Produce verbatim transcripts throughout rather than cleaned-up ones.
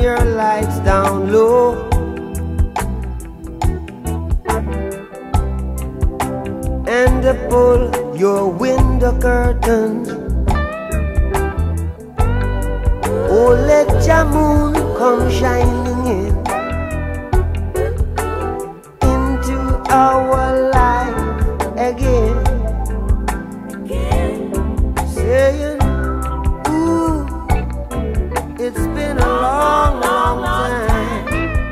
your lights down low. And pull your window curtains. Oh, let your moon come shining in into our life again, saying, ooh, it's been a long, long time.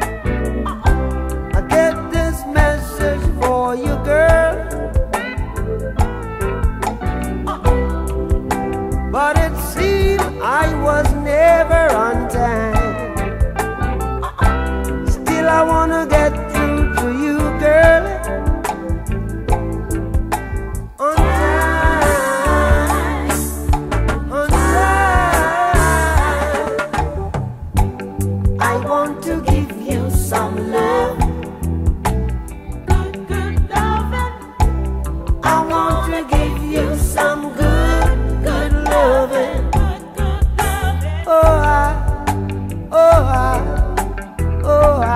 I get this message for you, girl, but it seemed I was never on time. Still I wanna get through to you, girl, on time, on time. I want to give you some love, good, good loving. I want to give you some good, good loving. Oh, I, oh, I, oh, I.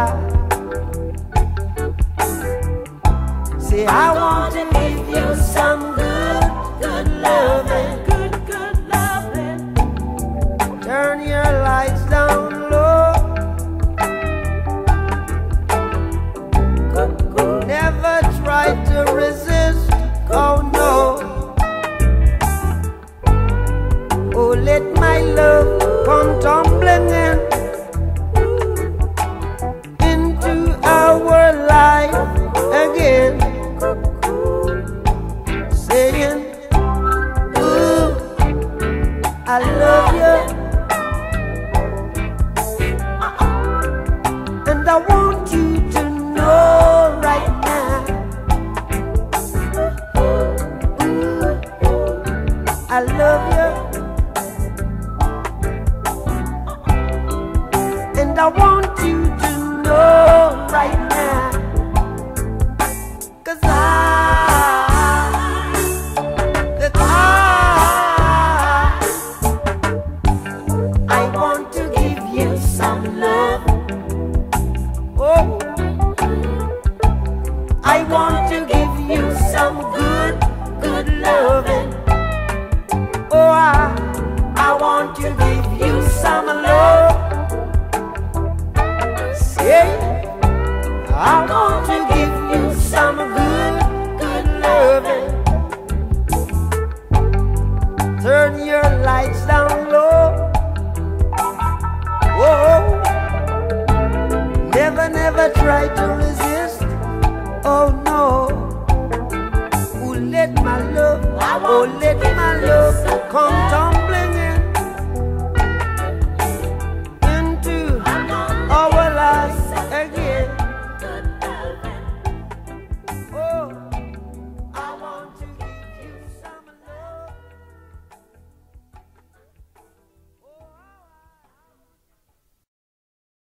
Say I want to give you some good, good loving, good, good loving. Turn your lights down low. Never try to resist, oh no. Oh, let my love come tumbling in into our life again, saying, ooh, I love you, and I want you to know right now, ooh, I love you, and I want you to know right now, 'cause I, that I, I want to give you some love. Oh, I want to give you some good, good loving. Oh, I, I want to give you some love. Say, I want to give you some good, good loving. Turn your lights down low. Oh, never, never try to resist. Oh no. Oh, let my love, oh, let my love come